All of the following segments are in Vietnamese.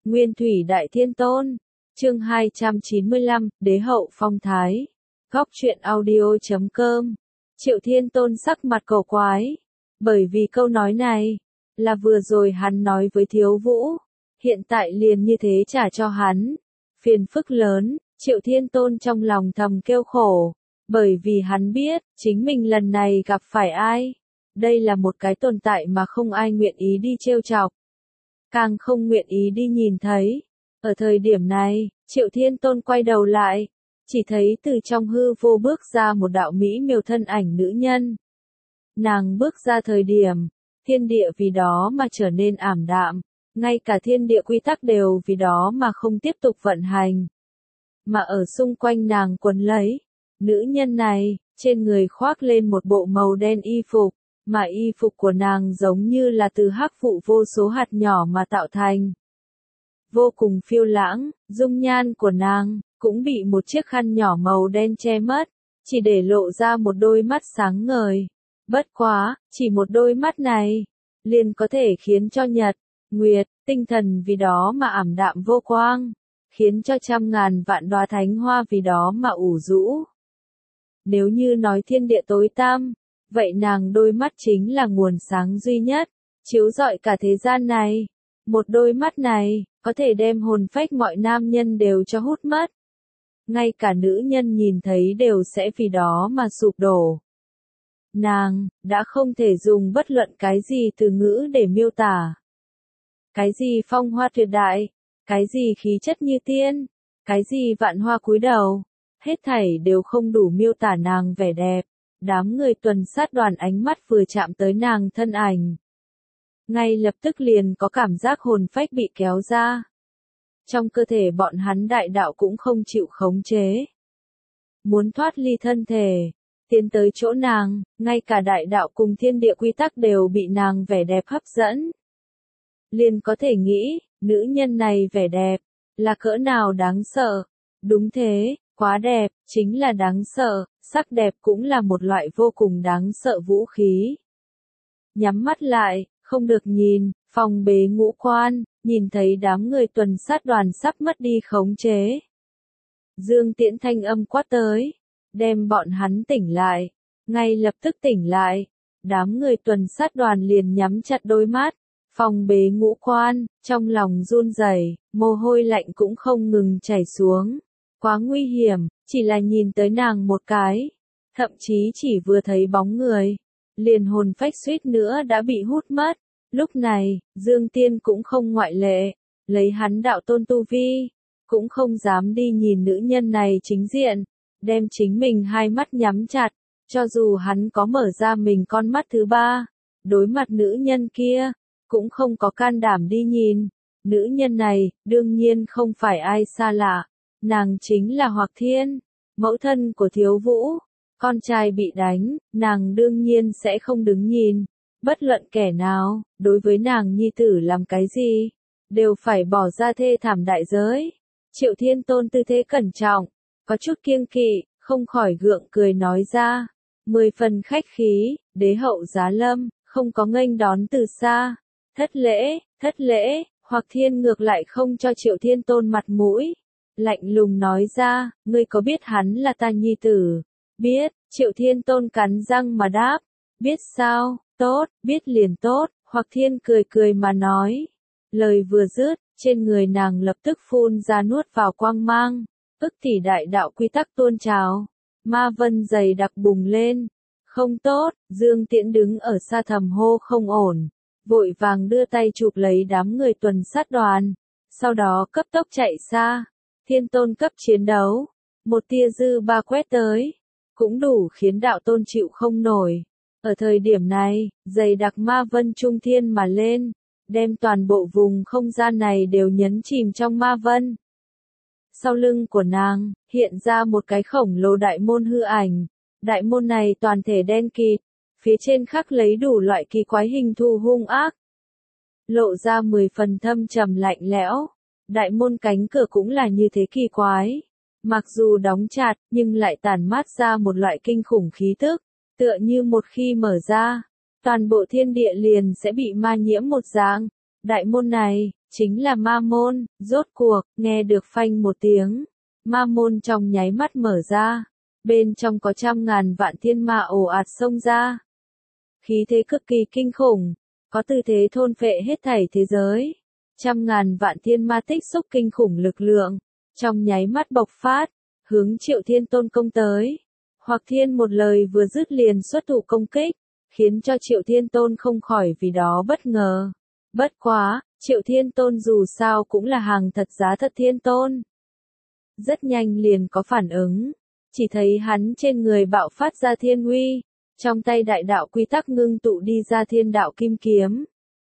Nguyên Thủy Đại Thiên Tôn. Chương 295, Đế hậu phong thái. Góc truyện audio.com. Triệu Thiên Tôn sắc mặt cổ quái. Bởi vì câu nói này, là vừa rồi hắn nói với Thiếu Vũ. Hiện tại liền như thế trả cho hắn. Phiền phức lớn, Triệu Thiên Tôn trong lòng thầm kêu khổ. Bởi vì hắn biết, chính mình lần này gặp phải ai. Đây là một cái tồn tại mà không ai nguyện ý đi trêu chọc. Càng không nguyện ý đi nhìn thấy. Ở thời điểm này, Triệu Thiên Tôn quay đầu lại. Chỉ thấy từ trong hư vô bước ra một đạo mỹ miều thân ảnh nữ nhân. Nàng bước ra thời điểm, thiên địa vì đó mà trở nên ảm đạm. Ngay cả thiên địa quy tắc đều vì đó mà không tiếp tục vận hành. Mà ở xung quanh nàng quấn lấy. Nữ nhân này, trên người khoác lên một bộ màu đen y phục. Mà y phục của nàng giống như là từ hắc vụ vô số hạt nhỏ mà tạo thành. Vô cùng phiêu lãng, dung nhan của nàng, cũng bị một chiếc khăn nhỏ màu đen che mất, chỉ để lộ ra một đôi mắt sáng ngời. Bất quá, chỉ một đôi mắt này, liền có thể khiến cho nhật, nguyệt, tinh thần vì đó mà ảm đạm vô quang, khiến cho trăm ngàn vạn đóa thánh hoa vì đó mà ủ rũ. Nếu như nói thiên địa tối tăm, vậy nàng đôi mắt chính là nguồn sáng duy nhất, chiếu rọi cả thế gian này. Một đôi mắt này, có thể đem hồn phách mọi nam nhân đều cho hút mất. Ngay cả nữ nhân nhìn thấy đều sẽ vì đó mà sụp đổ. Nàng, đã không thể dùng bất luận cái gì từ ngữ để miêu tả. Cái gì phong hoa tuyệt đại, cái gì khí chất như tiên, cái gì vạn hoa cúi đầu, hết thảy đều không đủ miêu tả nàng vẻ đẹp. Đám người tuần sát đoàn ánh mắt vừa chạm tới nàng thân ảnh. Ngay lập tức liền có cảm giác hồn phách bị kéo ra. Trong cơ thể bọn hắn đại đạo cũng không chịu khống chế. Muốn thoát ly thân thể, tiến tới chỗ nàng, ngay cả đại đạo cùng thiên địa quy tắc đều bị nàng vẻ đẹp hấp dẫn. Liền có thể nghĩ, nữ nhân này vẻ đẹp, là cỡ nào đáng sợ. Đúng thế, quá đẹp, chính là đáng sợ, sắc đẹp cũng là một loại vô cùng đáng sợ vũ khí. Nhắm mắt lại, không được nhìn, phòng bế ngũ quan, nhìn thấy đám người tuần sát đoàn sắp mất đi khống chế. Dương Tiễn thanh âm quát tới, đem bọn hắn tỉnh lại, ngay lập tức tỉnh lại. Đám người tuần sát đoàn liền nhắm chặt đôi mắt, phòng bế ngũ quan, trong lòng run rẩy, mồ hôi lạnh cũng không ngừng chảy xuống. Quá nguy hiểm, chỉ là nhìn tới nàng một cái, thậm chí chỉ vừa thấy bóng người, liền hồn phách suýt nữa đã bị hút mất. Lúc này, Dương Tiên cũng không ngoại lệ, lấy hắn đạo tôn tu vi, cũng không dám đi nhìn nữ nhân này chính diện, đem chính mình hai mắt nhắm chặt, cho dù hắn có mở ra mình con mắt thứ ba, đối mặt nữ nhân kia, cũng không có can đảm đi nhìn. Nữ nhân này, đương nhiên không phải ai xa lạ, nàng chính là Hoặc Thiên, mẫu thân của Thiếu Vũ. Con trai bị đánh, nàng đương nhiên sẽ không đứng nhìn. Bất luận kẻ nào, đối với nàng nhi tử làm cái gì, đều phải bỏ ra thê thảm đại giới. Triệu Thiên Tôn tư thế cẩn trọng, có chút kiêng kỵ, không khỏi gượng cười nói ra. 10 phần khách khí, đế hậu giá lâm, không có nghênh đón từ xa. Thất lễ, Hoặc Thiên ngược lại không cho Triệu Thiên Tôn mặt mũi. Lạnh lùng nói ra, ngươi có biết hắn là ta nhi tử? Biết, Triệu Thiên Tôn cắn răng mà đáp. Biết sao, tốt, biết liền tốt, Hoặc Thiên cười cười mà nói. Lời vừa dứt, trên người nàng lập tức phun ra nuốt vào quang mang, ức tỷ đại đạo quy tắc tuôn trào, ma vân dày đặc bùng lên. Không tốt, Dương Tiễn đứng ở xa thầm hô không ổn, vội vàng đưa tay chụp lấy đám người tuần sát đoàn, sau đó cấp tốc chạy xa. Thiên Tôn cấp chiến đấu, một tia dư ba quét tới, cũng đủ khiến đạo tôn chịu không nổi. Ở thời điểm này, dày đặc ma vân trung thiên mà lên, đem toàn bộ vùng không gian này đều nhấn chìm trong ma vân. Sau lưng của nàng, hiện ra một cái khổng lồ đại môn hư ảnh. Đại môn này toàn thể đen kịt, phía trên khắc lấy đủ loại kỳ quái hình thù hung ác. Lộ ra 10 phần thâm trầm lạnh lẽo. Đại môn cánh cửa cũng là như thế kỳ quái. Mặc dù đóng chặt, nhưng lại tản mát ra một loại kinh khủng khí tức. Tựa như một khi mở ra, toàn bộ thiên địa liền sẽ bị ma nhiễm một dạng. Đại môn này, chính là ma môn, rốt cuộc, nghe được phanh một tiếng. Ma môn trong nháy mắt mở ra. Bên trong có trăm ngàn vạn thiên ma ồ ạt xông ra. Khí thế cực kỳ kinh khủng, có tư thế thôn phệ hết thảy thế giới. Trăm ngàn vạn thiên ma tích xúc kinh khủng lực lượng, trong nháy mắt bộc phát, hướng Triệu Thiên Tôn công tới. Hoặc Thiên một lời vừa dứt liền xuất thủ công kích, khiến cho Triệu Thiên Tôn không khỏi vì đó bất ngờ. Bất quá, Triệu Thiên Tôn dù sao cũng là hàng thật giá thật Thiên Tôn. Rất nhanh liền có phản ứng, chỉ thấy hắn trên người bạo phát ra thiên uy, trong tay đại đạo quy tắc ngưng tụ đi ra thiên đạo kim kiếm.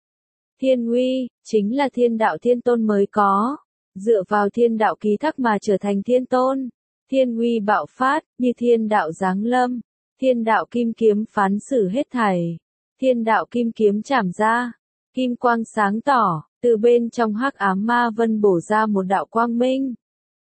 Thiên uy, chính là thiên đạo Thiên Tôn mới có, dựa vào thiên đạo ký thác mà trở thành Thiên Tôn. Thiên uy bạo phát, như thiên đạo giáng lâm, thiên đạo kim kiếm phán xử hết thảy. Thiên đạo kim kiếm chảm ra, kim quang sáng tỏ, từ bên trong hắc ám ma vân bổ ra một đạo quang minh.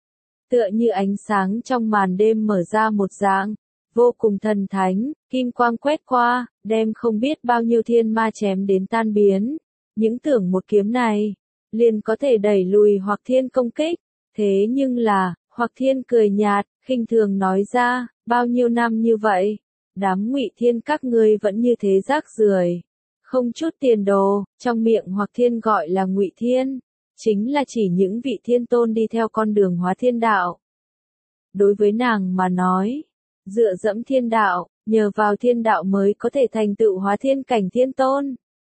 Tựa như ánh sáng trong màn đêm mở ra một dạng, vô cùng thần thánh, kim quang quét qua, đem không biết bao nhiêu thiên ma chém đến tan biến. Những tưởng một kiếm này, liền có thể đẩy lùi Hoặc Thiên công kích, thế nhưng là, Hoặc Thiên cười nhạt, khinh thường nói ra, bao nhiêu năm như vậy, đám Ngụy Thiên các ngươi vẫn như thế rác rưởi, không chút tiền đồ. Trong miệng Hoặc Thiên gọi là Ngụy Thiên, chính là chỉ những vị Thiên Tôn đi theo con đường hóa thiên đạo. Đối với nàng mà nói, dựa dẫm thiên đạo, nhờ vào thiên đạo mới có thể thành tựu hóa thiên cảnh Thiên Tôn.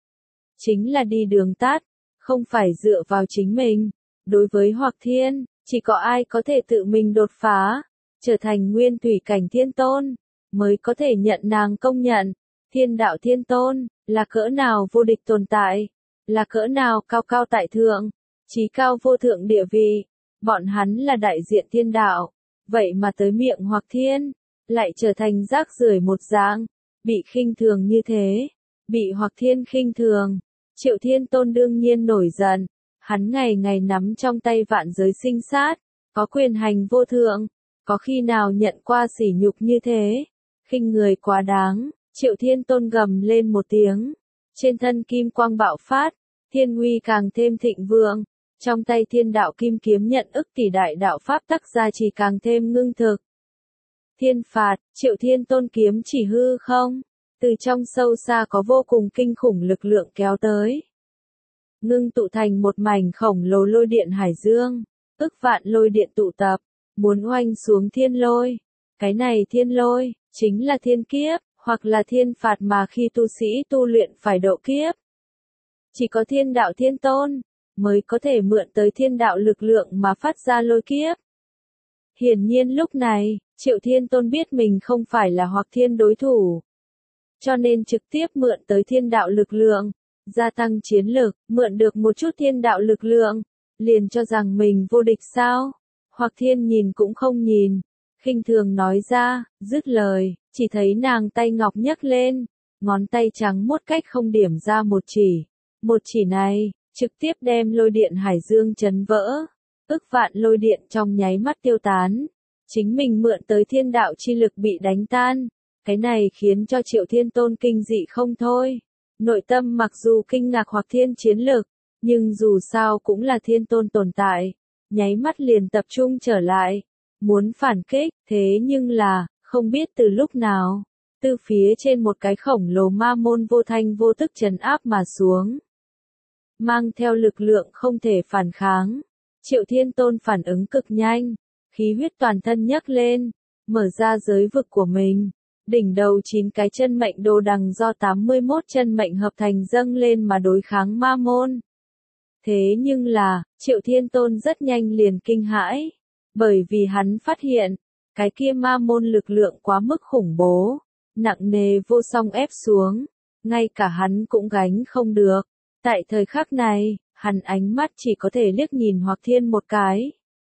Chính là đi đường tắt, không phải dựa vào chính mình. Đối với Hoặc Thiên, chỉ có ai có thể tự mình đột phá, trở thành nguyên thủy cảnh Thiên Tôn, mới có thể nhận nàng công nhận. Thiên đạo Thiên Tôn, là cỡ nào vô địch tồn tại, là cỡ nào cao cao tại thượng, chí cao vô thượng địa vị. Bọn hắn là đại diện thiên đạo, vậy mà tới miệng Hoặc Thiên, lại trở thành rác rưởi một dạng, bị khinh thường như thế, bị Hoặc Thiên khinh thường. Triệu Thiên Tôn đương nhiên nổi giận, hắn ngày ngày nắm trong tay vạn giới sinh sát, có quyền hành vô thượng, có khi nào nhận qua sỉ nhục như thế, khinh người quá đáng. Triệu Thiên Tôn gầm lên một tiếng, trên thân kim quang bạo phát, thiên uy càng thêm thịnh vượng, trong tay thiên đạo kim kiếm nhận ức tỷ đại đạo pháp tắc gia trì càng thêm ngưng thực. Thiên phạt, Triệu Thiên Tôn kiếm chỉ hư không, từ trong sâu xa có vô cùng kinh khủng lực lượng kéo tới, ngưng tụ thành một mảnh khổng lồ lôi điện hải dương, ức vạn lôi điện tụ tập, muốn oanh xuống thiên lôi. Cái này thiên lôi, chính là thiên kiếp, hoặc là thiên phạt mà khi tu sĩ tu luyện phải độ kiếp. Chỉ có thiên đạo Thiên Tôn, mới có thể mượn tới thiên đạo lực lượng mà phát ra lôi kiếp. Hiển nhiên lúc này, Triệu Thiên Tôn biết mình không phải là Hoặc Thiên đối thủ, cho nên trực tiếp mượn tới thiên đạo lực lượng, gia tăng chiến lực, mượn được một chút thiên đạo lực lượng, liền cho rằng mình vô địch sao. Hoặc Thiên nhìn cũng không nhìn, khinh thường nói ra, dứt lời, chỉ thấy nàng tay ngọc nhấc lên, ngón tay trắng muốt cách không điểm ra một chỉ này, trực tiếp đem lôi điện hải dương chấn vỡ, ức vạn lôi điện trong nháy mắt tiêu tán, chính mình mượn tới thiên đạo chi lực bị đánh tan. Cái này khiến cho Triệu Thiên Tôn kinh dị không thôi. Nội tâm mặc dù kinh ngạc Hoặc Thiên chiến lực, nhưng dù sao cũng là Thiên Tôn tồn tại, nháy mắt liền tập trung trở lại, muốn phản kích, thế nhưng là, không biết từ lúc nào, từ phía trên một cái khổng lồ ma môn vô thanh vô tức trấn áp mà xuống, mang theo lực lượng không thể phản kháng. Triệu Thiên Tôn phản ứng cực nhanh, khí huyết toàn thân nhấc lên, mở ra giới vực của mình. Đỉnh đầu 9 cái chân mệnh đồ đằng do 81 chân mệnh hợp thành dâng lên mà đối kháng ma môn. Thế nhưng là, Triệu Thiên Tôn rất nhanh liền kinh hãi, bởi vì hắn phát hiện, cái kia ma môn lực lượng quá mức khủng bố, nặng nề vô song ép xuống, ngay cả hắn cũng gánh không được. Tại thời khắc này, hắn ánh mắt chỉ có thể liếc nhìn Hoặc Thiên một cái.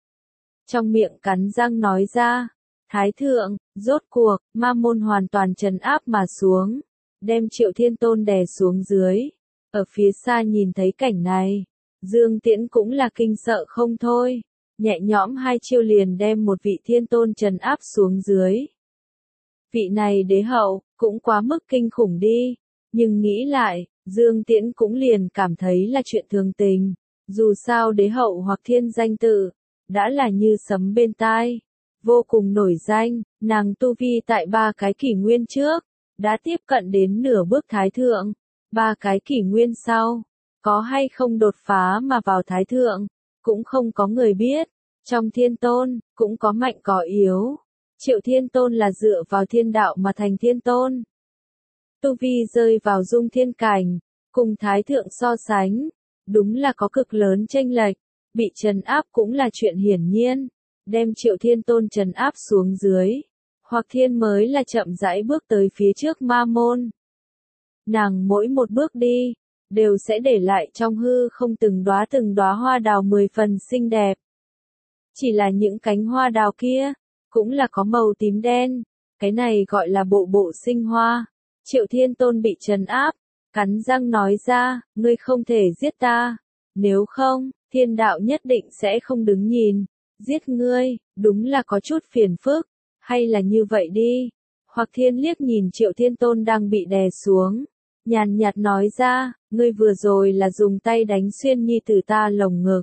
Trong miệng cắn răng nói ra, Thái thượng, rốt cuộc, ma môn hoàn toàn trấn áp mà xuống, đem Triệu Thiên Tôn đè xuống dưới. Ở phía xa nhìn thấy cảnh này, Dương Tiễn cũng là kinh sợ không thôi, nhẹ nhõm 2 chiêu liền đem một vị Thiên Tôn trấn áp xuống dưới. Vị này đế hậu, cũng quá mức kinh khủng đi, nhưng nghĩ lại, Dương Tiễn cũng liền cảm thấy là chuyện thường tình, dù sao đế hậu Hoặc Thiên danh tự, đã là như sấm bên tai, vô cùng nổi danh, nàng tu vi tại 3 cái kỷ nguyên trước, đã tiếp cận đến nửa bước thái thượng, 3 cái kỷ nguyên sau, có hay không đột phá mà vào thái thượng, cũng không có người biết, trong thiên tôn, cũng có mạnh có yếu, Triệu Thiên Tôn là dựa vào thiên đạo mà thành thiên tôn. Tu vi rơi vào dung thiên cảnh, cùng thái thượng so sánh, đúng là có cực lớn chênh lệch, bị trấn áp cũng là chuyện hiển nhiên, đem Triệu Thiên Tôn trấn áp xuống dưới, Hoặc Thiên mới là chậm rãi bước tới phía trước ma môn. Nàng mỗi một bước đi, đều sẽ để lại trong hư không từng đóa hoa đào 10 phần xinh đẹp. Chỉ là những cánh hoa đào kia, cũng là có màu tím đen, cái này gọi là bộ bộ sinh hoa. Triệu Thiên Tôn bị trấn áp, cắn răng nói ra, ngươi không thể giết ta, nếu không, thiên đạo nhất định sẽ không đứng nhìn, giết ngươi, đúng là có chút phiền phức, hay là như vậy đi. Hoặc Thiên liếc nhìn Triệu Thiên Tôn đang bị đè xuống, nhàn nhạt nói ra, ngươi vừa rồi là dùng tay đánh xuyên nhi tử ta lồng ngực,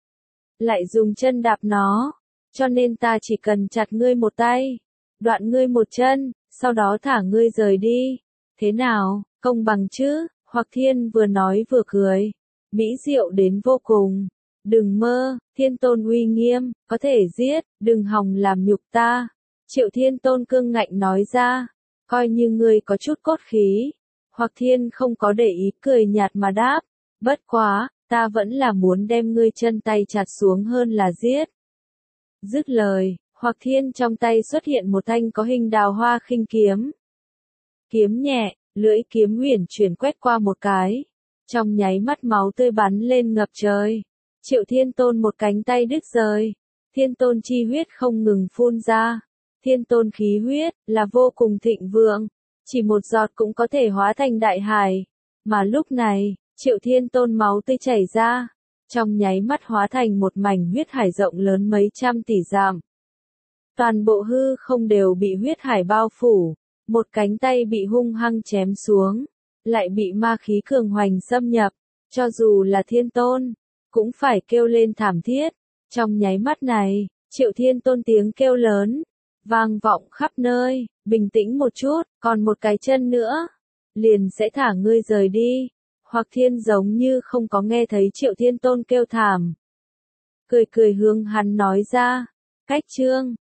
lại dùng chân đạp nó, cho nên ta chỉ cần chặt ngươi một tay, đoạn ngươi một chân, sau đó thả ngươi rời đi. Thế nào, công bằng chứ? Hoặc Thiên vừa nói vừa cười, mỹ diệu đến vô cùng. Đừng mơ, Thiên Tôn uy nghiêm, có thể giết, đừng hòng làm nhục ta. Triệu Thiên Tôn cương ngạnh nói ra, coi như ngươi có chút cốt khí. Hoặc Thiên không có để ý, cười nhạt mà đáp, bất quá, ta vẫn là muốn đem ngươi chân tay chặt xuống hơn là giết. Dứt lời, Hoặc Thiên trong tay xuất hiện một thanh có hình đào hoa khinh kiếm. Kiếm nhẹ, lưỡi kiếm huyền chuyển quét qua một cái, trong nháy mắt máu tươi bắn lên ngập trời. Triệu Thiên Tôn một cánh tay đứt rời, Thiên Tôn chi huyết không ngừng phun ra. Thiên Tôn khí huyết là vô cùng thịnh vượng, chỉ một giọt cũng có thể hóa thành đại hải. Mà lúc này, Triệu Thiên Tôn máu tươi chảy ra, trong nháy mắt hóa thành một mảnh huyết hải rộng lớn mấy trăm tỷ dặm. Toàn bộ hư không đều bị huyết hải bao phủ, một cánh tay bị hung hăng chém xuống, lại bị ma khí cường hoành xâm nhập, cho dù là Thiên Tôn, cũng phải kêu lên thảm thiết. Trong nháy mắt này, Triệu Thiên Tôn tiếng kêu lớn, vang vọng khắp nơi, bình tĩnh một chút, còn một cái chân nữa, liền sẽ thả ngươi rời đi. Hoặc Thiên giống như không có nghe thấy Triệu Thiên Tôn kêu thảm. Cười cười hướng hắn nói ra, cách chương